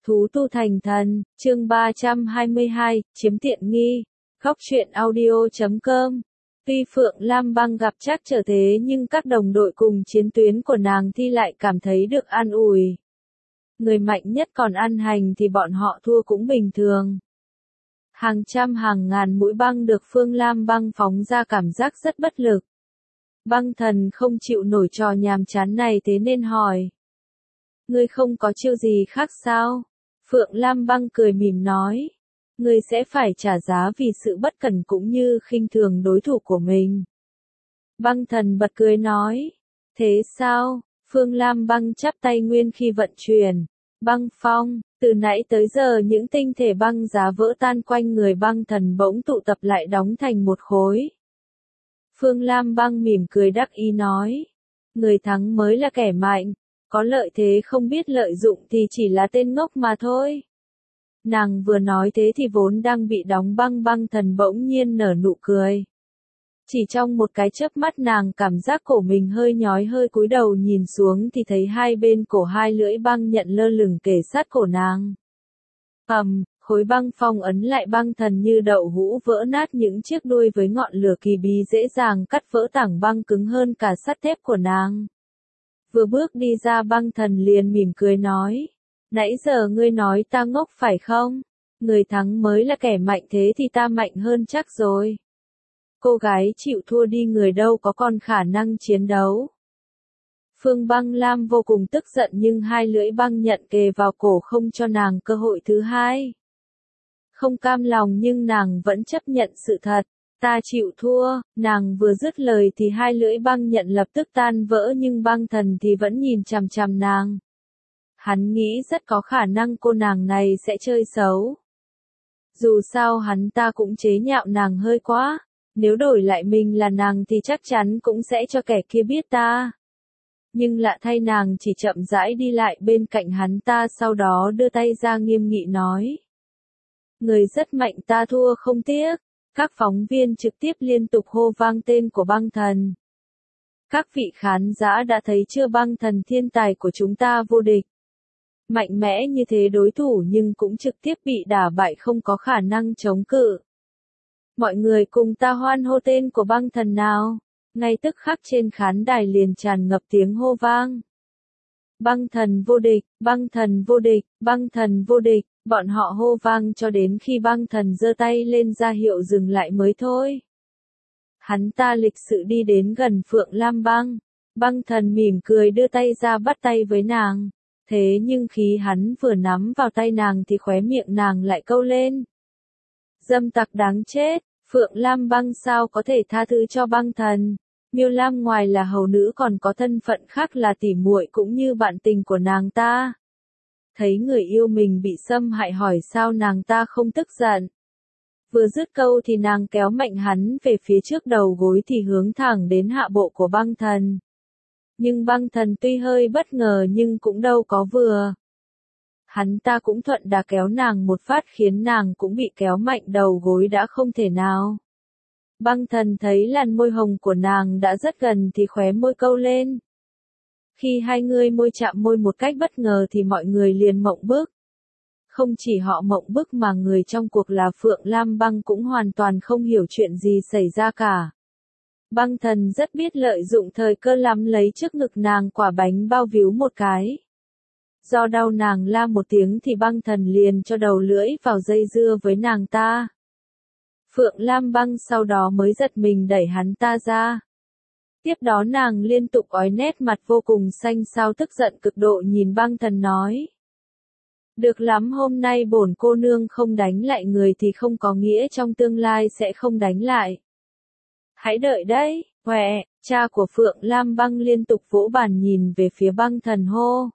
Thú tu thành thần, chương 322, chiếm tiện nghi. Góc truyện audio.com. Tuy Phượng Lam Băng gặp trắc trở thế nhưng các đồng đội cùng chiến tuyến của nàng thì lại cảm thấy được an ủi. Người mạnh nhất còn ăn hành thì bọn họ thua cũng bình thường. Hàng trăm hàng ngàn mũi băng được Phương Lam Băng phóng ra cảm giác rất bất lực. Băng thần không chịu nổi trò nhàm chán này thế nên hỏi. Ngươi không có chiêu gì khác sao? Phượng Lam Băng cười mỉm nói. Ngươi sẽ phải trả giá vì sự bất cẩn cũng như khinh thường đối thủ của mình. Băng thần bật cười nói. Thế sao? Phương Lam Băng chắp tay nguyên khi vận chuyển. Băng phong, từ nãy tới giờ những tinh thể băng giá vỡ tan quanh người băng thần bỗng tụ tập lại đóng thành một khối. Phương Lam Băng mỉm cười đắc ý nói. Người thắng mới là kẻ mạnh. Có lợi thế không biết lợi dụng thì chỉ là tên ngốc mà thôi. Nàng vừa nói thế thì vốn đang bị đóng băng băng thần bỗng nhiên nở nụ cười. Chỉ trong một cái chớp mắt nàng cảm giác cổ mình hơi nhói hơi cúi đầu nhìn xuống thì thấy hai bên cổ hai lưỡi băng nhận lơ lửng kề sát cổ nàng. Khối băng phong ấn lại băng thần như đậu hũ vỡ nát những chiếc đuôi với ngọn lửa kỳ bí dễ dàng cắt vỡ tảng băng cứng hơn cả sắt thép của nàng. Vừa bước đi ra băng thần liền mỉm cười nói. Nãy giờ ngươi nói ta ngốc phải không? Người thắng mới là kẻ mạnh thế thì ta mạnh hơn chắc rồi. Cô gái chịu thua đi người đâu có còn khả năng chiến đấu. Phương Băng Lam vô cùng tức giận nhưng hai lưỡi băng nhận kề vào cổ không cho nàng cơ hội thứ hai. Không cam lòng nhưng nàng vẫn chấp nhận sự thật. Ta chịu thua, nàng vừa dứt lời thì hai lưỡi băng nhận lập tức tan vỡ nhưng băng thần thì vẫn nhìn chằm chằm nàng. Hắn nghĩ rất có khả năng cô nàng này sẽ chơi xấu. Dù sao hắn ta cũng chế nhạo nàng hơi quá, nếu đổi lại mình là nàng thì chắc chắn cũng sẽ cho kẻ kia biết ta. Nhưng lạ thay nàng chỉ chậm rãi đi lại bên cạnh hắn ta sau đó đưa tay ra nghiêm nghị nói. Người rất mạnh ta thua không tiếc. Các phóng viên trực tiếp liên tục hô vang tên của băng thần. Các vị khán giả đã thấy chưa băng thần thiên tài của chúng ta vô địch. Mạnh mẽ như thế đối thủ nhưng cũng trực tiếp bị đả bại không có khả năng chống cự. Mọi người cùng ta hoan hô tên của băng thần nào. Ngay tức khắc trên khán đài liền tràn ngập tiếng hô vang. Băng thần vô địch, băng thần vô địch, băng thần vô địch. Bọn họ hô vang cho đến khi băng thần giơ tay lên ra hiệu dừng lại mới thôi. Hắn ta lịch sự đi đến gần Phượng Lam Băng. Băng thần mỉm cười đưa tay ra bắt tay với nàng. Thế nhưng khi hắn vừa nắm vào tay nàng thì khóe miệng nàng lại câu lên. Dâm tặc đáng chết, Phượng Lam Băng sao có thể tha thứ cho băng thần. Miêu Lam ngoài là hầu nữ còn có thân phận khác là tỉ muội cũng như bạn tình của nàng ta. Thấy người yêu mình bị xâm hại hỏi sao nàng ta không tức giận. Vừa dứt câu thì nàng kéo mạnh hắn về phía trước đầu gối thì hướng thẳng đến hạ bộ của băng thần. Nhưng băng thần tuy hơi bất ngờ nhưng cũng đâu có vừa. Hắn ta cũng thuận đà kéo nàng một phát khiến nàng cũng bị kéo mạnh đầu gối đã không thể nào. Băng thần thấy làn môi hồng của nàng đã rất gần thì khóe môi câu lên. Khi hai người môi chạm môi một cách bất ngờ thì mọi người liền mộng bức. Không chỉ họ mộng bức mà người trong cuộc là Phượng Lam Băng cũng hoàn toàn không hiểu chuyện gì xảy ra cả. Băng thần rất biết lợi dụng thời cơ lắm lấy trước ngực nàng quả bánh bao víu một cái. Do đau nàng la một tiếng thì băng thần liền cho đầu lưỡi vào dây dưa với nàng ta. Phượng Lam Băng sau đó mới giật mình đẩy hắn ta ra. Tiếp đó nàng liên tục ói nét mặt vô cùng xanh xao tức giận cực độ nhìn băng thần nói. Được lắm hôm nay bổn cô nương không đánh lại người thì không có nghĩa trong tương lai sẽ không đánh lại. Hãy đợi đấy, Huệ, cha của Phượng Lam Băng liên tục vỗ bàn nhìn về phía băng thần hô.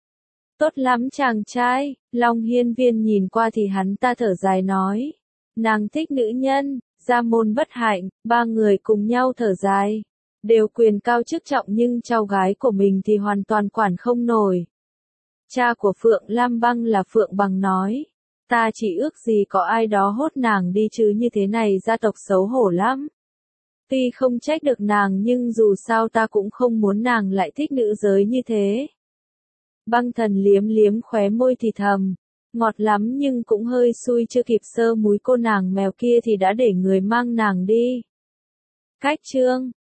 Tốt lắm chàng trai, Long Hiên Viên nhìn qua thì hắn ta thở dài nói. Nàng thích nữ nhân, gia môn bất hạnh, ba người cùng nhau thở dài. Đều quyền cao chức trọng nhưng cháu gái của mình thì hoàn toàn quản không nổi. Cha của Phượng Lam Băng là Phượng Bằng nói. Ta chỉ ước gì có ai đó hốt nàng đi chứ như thế này gia tộc xấu hổ lắm. Tuy không trách được nàng nhưng dù sao ta cũng không muốn nàng lại thích nữ giới như thế. Băng thần liếm liếm khóe môi thì thầm. ngọt lắm nhưng cũng hơi xui chưa kịp sơ múi cô nàng mèo kia thì đã để người mang nàng đi. Cách chương